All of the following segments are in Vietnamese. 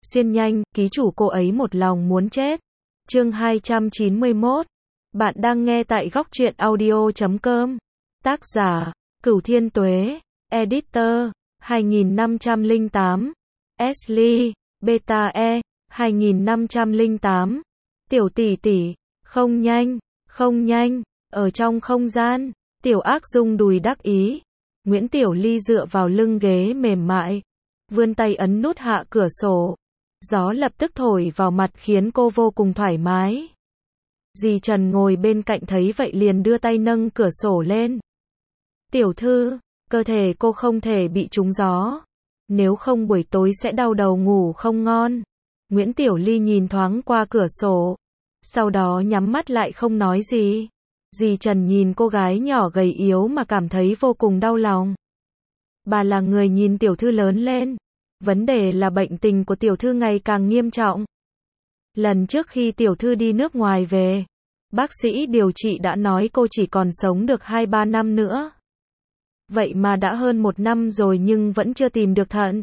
Xuyên nhanh, ký chủ cô ấy một lòng muốn chết. Chương 291. Bạn đang nghe tại góc truyện audio.com. Tác giả, Cửu Thiên Tuế. Editor, 2508. Ashley, Beta E, 2508. Tiểu tỷ tỷ, không nhanh, không nhanh. Ở trong không gian, Tiểu Ác rung đùi đắc ý. Nguyễn Tiểu Ly dựa vào lưng ghế mềm mại, vươn tay ấn nút hạ cửa sổ. Gió lập tức thổi vào mặt khiến cô vô cùng thoải mái. Dì Trần ngồi bên cạnh thấy vậy liền đưa tay nâng cửa sổ lên. Tiểu thư, cơ thể cô không thể bị trúng gió. Nếu không buổi tối sẽ đau đầu ngủ không ngon. Nguyễn Tiểu Ly nhìn thoáng qua cửa sổ. Sau đó nhắm mắt lại không nói gì. Dì Trần nhìn cô gái nhỏ gầy yếu mà cảm thấy vô cùng đau lòng. Bà là người nhìn tiểu thư lớn lên. Vấn đề là bệnh tình của tiểu thư ngày càng nghiêm trọng. Lần trước khi tiểu thư đi nước ngoài về, bác sĩ điều trị đã nói cô chỉ còn sống được 2-3 năm nữa. Vậy mà đã hơn 1 năm rồi nhưng vẫn chưa tìm được thận.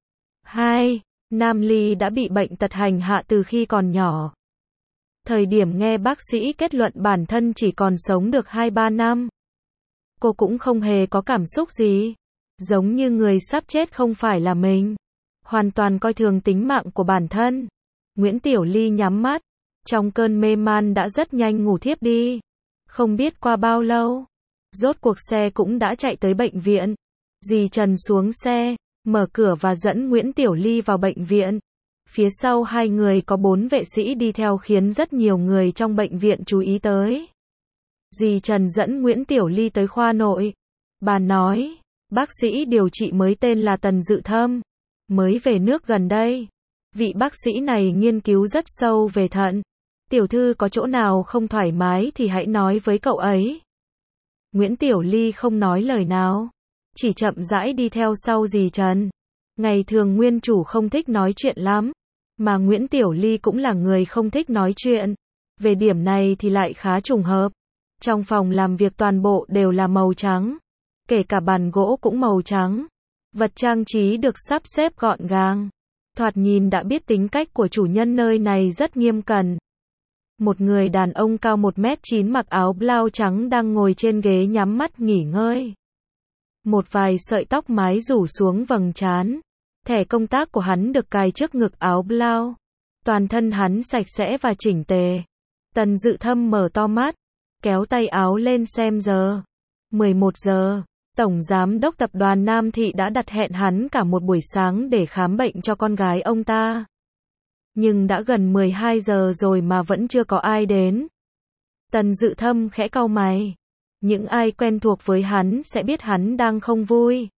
2. Nam Ly đã bị bệnh tật hành hạ từ khi còn nhỏ. Thời điểm nghe bác sĩ kết luận bản thân chỉ còn sống được 2-3 năm, cô cũng không hề có cảm xúc gì. Giống như người sắp chết không phải là mình. Hoàn toàn coi thường tính mạng của bản thân. Nguyễn Tiểu Ly nhắm mắt. Trong cơn mê man đã rất nhanh ngủ thiếp đi. Không biết qua bao lâu, rốt cuộc xe cũng đã chạy tới bệnh viện. Dì Trần xuống xe, mở cửa và dẫn Nguyễn Tiểu Ly vào bệnh viện. Phía sau hai người có 4 vệ sĩ đi theo khiến rất nhiều người trong bệnh viện chú ý tới. Dì Trần dẫn Nguyễn Tiểu Ly tới khoa nội. Bà nói, bác sĩ điều trị mới tên là Tần Dự Thâm, mới về nước gần đây. Vị bác sĩ này nghiên cứu rất sâu về thận. Tiểu thư có chỗ nào không thoải mái thì hãy nói với cậu ấy. Nguyễn Tiểu Ly không nói lời nào, chỉ chậm rãi đi theo sau dì Trần. Ngày thường nguyên chủ không thích nói chuyện lắm, mà Nguyễn Tiểu Ly cũng là người không thích nói chuyện. Về điểm này thì lại khá trùng hợp. Trong phòng làm việc toàn bộ đều là màu trắng, kể cả bàn gỗ cũng màu trắng. Vật trang trí được sắp xếp gọn gàng. Thoạt nhìn đã biết tính cách của chủ nhân nơi này rất nghiêm cẩn. Một người đàn ông cao 1m9 mặc áo blau trắng đang ngồi trên ghế nhắm mắt nghỉ ngơi. Một vài sợi tóc mái rủ xuống vầng trán. Thẻ công tác của hắn được cài trước ngực áo blau. Toàn thân hắn sạch sẽ và chỉnh tề. Tần Dự Thâm mở to mắt, kéo tay áo lên xem giờ. 11 giờ. Tổng giám đốc tập đoàn Nam Thị đã đặt hẹn hắn cả một buổi sáng để khám bệnh cho con gái ông ta. Nhưng đã gần 12 giờ rồi mà vẫn chưa có ai đến. Tần Dự Thâm khẽ cau mày. Những ai quen thuộc với hắn sẽ biết hắn đang không vui.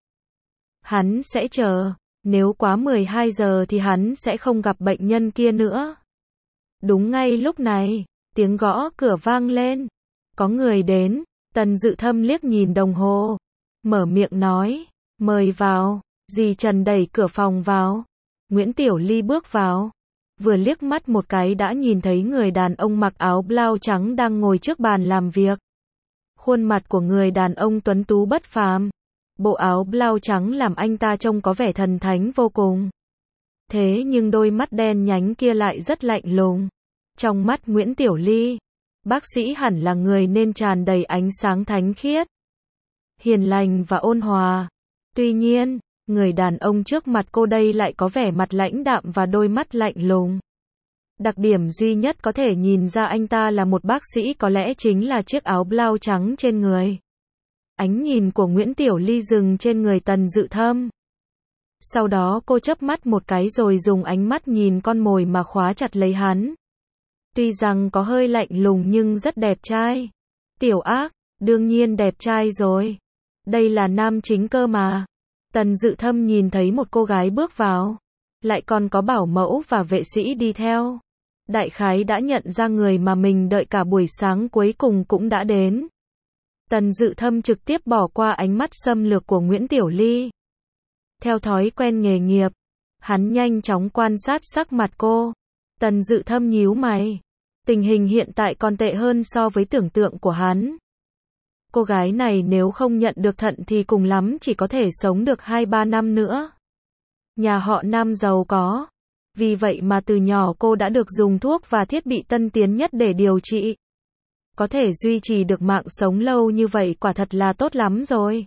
Hắn sẽ chờ. Nếu quá 12 giờ thì hắn sẽ không gặp bệnh nhân kia nữa. Đúng ngay lúc này, tiếng gõ cửa vang lên. Có người đến. Tần Dự Thâm liếc nhìn đồng hồ, mở miệng nói, mời vào. Dì Trần đẩy cửa phòng vào. Nguyễn Tiểu Ly bước vào. Vừa liếc mắt một cái đã nhìn thấy người đàn ông mặc áo blau trắng đang ngồi trước bàn làm việc. Khuôn mặt của người đàn ông tuấn tú bất phàm. Bộ áo blau trắng làm anh ta trông có vẻ thần thánh vô cùng. Thế nhưng đôi mắt đen nhánh kia lại rất lạnh lùng. Trong mắt Nguyễn Tiểu Ly, bác sĩ hẳn là người nên tràn đầy ánh sáng thánh khiết, hiền lành và ôn hòa. Tuy nhiên, người đàn ông trước mặt cô đây lại có vẻ mặt lãnh đạm và đôi mắt lạnh lùng. Đặc điểm duy nhất có thể nhìn ra anh ta là một bác sĩ có lẽ chính là chiếc áo blau trắng trên người. Ánh nhìn của Nguyễn Tiểu Ly dừng trên người Tần Dự Thâm. Sau đó cô chớp mắt một cái rồi dùng ánh mắt nhìn con mồi mà khóa chặt lấy hắn. Tuy rằng có hơi lạnh lùng nhưng rất đẹp trai. Tiểu Ác, đương nhiên đẹp trai rồi. Đây là nam chính cơ mà. Tần Dự Thâm nhìn thấy một cô gái bước vào, lại còn có bảo mẫu và vệ sĩ đi theo. Đại khái đã nhận ra người mà mình đợi cả buổi sáng cuối cùng cũng đã đến. Tần Dự Thâm trực tiếp bỏ qua ánh mắt xâm lược của Nguyễn Tiểu Ly. Theo thói quen nghề nghiệp, hắn nhanh chóng quan sát sắc mặt cô. Tần Dự Thâm nhíu mày. Tình hình hiện tại còn tệ hơn so với tưởng tượng của hắn. Cô gái này nếu không nhận được thận thì cùng lắm chỉ có thể sống được 2-3 năm nữa. Nhà họ Nam giàu có, Vì vậy mà từ nhỏ cô đã được dùng thuốc và thiết bị tân tiến nhất để điều trị. Có thể duy trì được mạng sống lâu như vậy quả thật là tốt lắm rồi.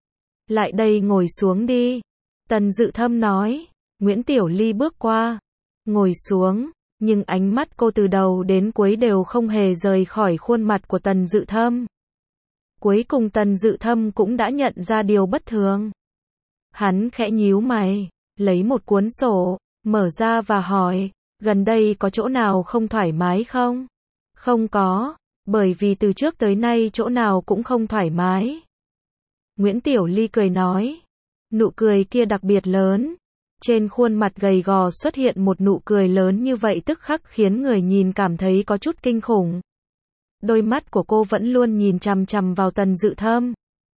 Lại đây ngồi xuống đi. Tần Dự Thâm nói. Nguyễn Tiểu Ly bước qua. Ngồi xuống. Nhưng ánh mắt cô từ đầu đến cuối đều không hề rời khỏi khuôn mặt của Tần Dự Thâm. Cuối cùng Tần Dự Thâm cũng đã nhận ra điều bất thường. Hắn khẽ nhíu mày, lấy một cuốn sổ, mở ra và hỏi, gần đây có chỗ nào không thoải mái không? Không có, bởi vì từ trước tới nay chỗ nào cũng không thoải mái. Nguyễn Tiểu Ly cười nói, nụ cười kia đặc biệt lớn. Trên khuôn mặt gầy gò xuất hiện một nụ cười lớn như vậy tức khắc khiến người nhìn cảm thấy có chút kinh khủng. Đôi mắt của cô vẫn luôn nhìn chằm chằm vào Tần Dự Thâm.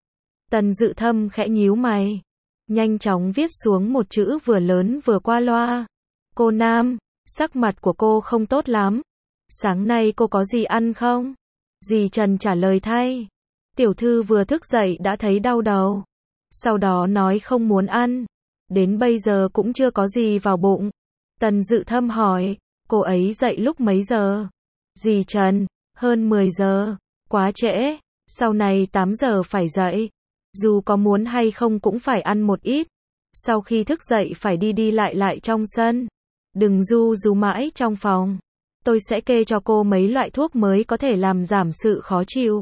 Tần Dự Thâm khẽ nhíu mày, nhanh chóng viết xuống một chữ vừa lớn vừa qua loa. Cô Nam, sắc mặt của cô không tốt lắm. Sáng nay cô có gì ăn không? Dì Trần trả lời thay. Tiểu thư vừa thức dậy đã thấy đau đầu. Sau đó nói không muốn ăn. Đến bây giờ cũng chưa có gì vào bụng. Tần Dự Thâm hỏi, cô ấy dậy lúc mấy giờ? Dì Trần, hơn 10 giờ. Quá trễ, sau này 8 giờ phải dậy. Dù có muốn hay không cũng phải ăn một ít. Sau khi thức dậy phải đi đi lại lại trong sân. Đừng ru rú mãi trong phòng. Tôi sẽ kê cho cô mấy loại thuốc mới có thể làm giảm sự khó chịu.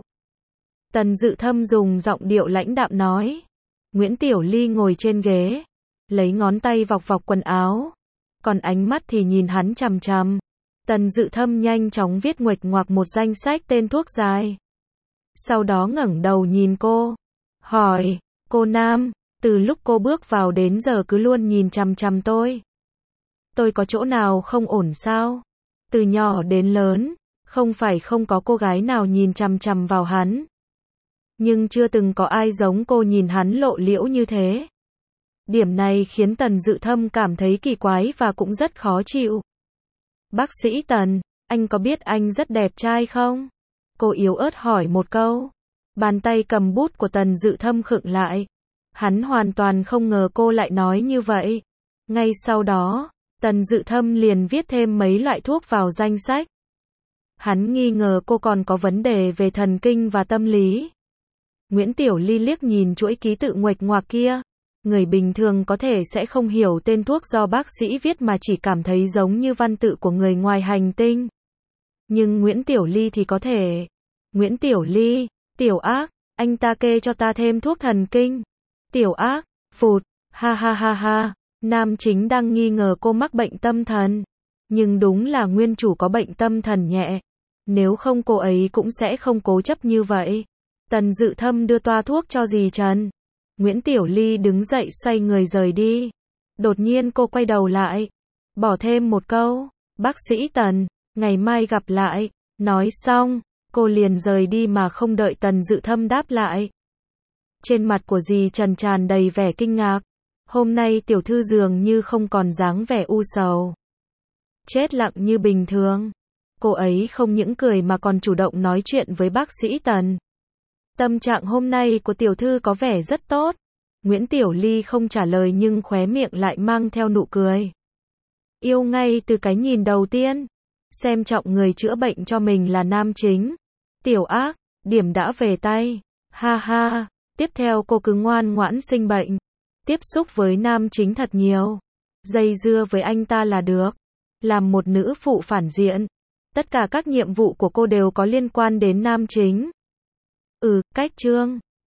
Tần Dự Thâm dùng giọng điệu lãnh đạm nói. Nguyễn Tiểu Ly ngồi trên ghế, lấy ngón tay vọc vọc quần áo, còn ánh mắt thì nhìn hắn chằm chằm. Tần Dự Thâm nhanh chóng viết nguệch ngoạc một danh sách tên thuốc dài. Sau đó ngẩng đầu nhìn cô, hỏi, cô Nam, từ lúc cô bước vào đến giờ cứ luôn nhìn chằm chằm tôi. Tôi có chỗ nào không ổn sao? Từ nhỏ đến lớn, không phải không có cô gái nào nhìn chằm chằm vào hắn. Nhưng chưa từng có ai giống cô nhìn hắn lộ liễu như thế. Điểm này khiến Tần Dự Thâm cảm thấy kỳ quái và cũng rất khó chịu. Bác sĩ Tần, anh có biết anh rất đẹp trai không? Cô yếu ớt hỏi một câu. Bàn tay cầm bút của Tần Dự Thâm khựng lại. Hắn hoàn toàn không ngờ cô lại nói như vậy. Ngay sau đó, Tần Dự Thâm liền viết thêm mấy loại thuốc vào danh sách. Hắn nghi ngờ cô còn có vấn đề về thần kinh và tâm lý. Nguyễn Tiểu Ly liếc nhìn chuỗi ký tự nguệch ngoạc kia. Người bình thường có thể sẽ không hiểu tên thuốc do bác sĩ viết mà chỉ cảm thấy giống như văn tự của người ngoài hành tinh. Nhưng Nguyễn Tiểu Ly thì có thể. Nguyễn Tiểu Ly, Tiểu Ác, anh ta kê cho ta thêm thuốc thần kinh. Tiểu Ác, phụt, ha ha ha ha, nam chính đang nghi ngờ cô mắc bệnh tâm thần. Nhưng đúng là nguyên chủ có bệnh tâm thần nhẹ. Nếu không cô ấy cũng sẽ không cố chấp như vậy. Tần Dự Thâm đưa toa thuốc cho dì Trần. Nguyễn Tiểu Ly đứng dậy xoay người rời đi. Đột nhiên cô quay đầu lại, bỏ thêm một câu, bác sĩ Tần, ngày mai gặp lại. Nói xong, cô liền rời đi mà không đợi Tần Dự Thâm đáp lại. Trên mặt của dì Trần tràn đầy vẻ kinh ngạc. Hôm nay tiểu thư dường như không còn dáng vẻ u sầu. Chết lặng như bình thường. Cô ấy không những cười mà còn chủ động nói chuyện với bác sĩ Tần. Tâm trạng hôm nay của tiểu thư có vẻ rất tốt. Nguyễn Tiểu Ly không trả lời nhưng khóe miệng lại mang theo nụ cười. Yêu ngay từ cái nhìn đầu tiên. Xem trọng người chữa bệnh cho mình là nam chính. Tiểu Ác, điểm đã về tay. Ha ha, tiếp theo cô cứ ngoan ngoãn sinh bệnh. Tiếp xúc với nam chính thật nhiều. Dây dưa với anh ta là được. Làm một nữ phụ phản diện. Tất cả các nhiệm vụ của cô đều có liên quan đến nam chính. Cách chương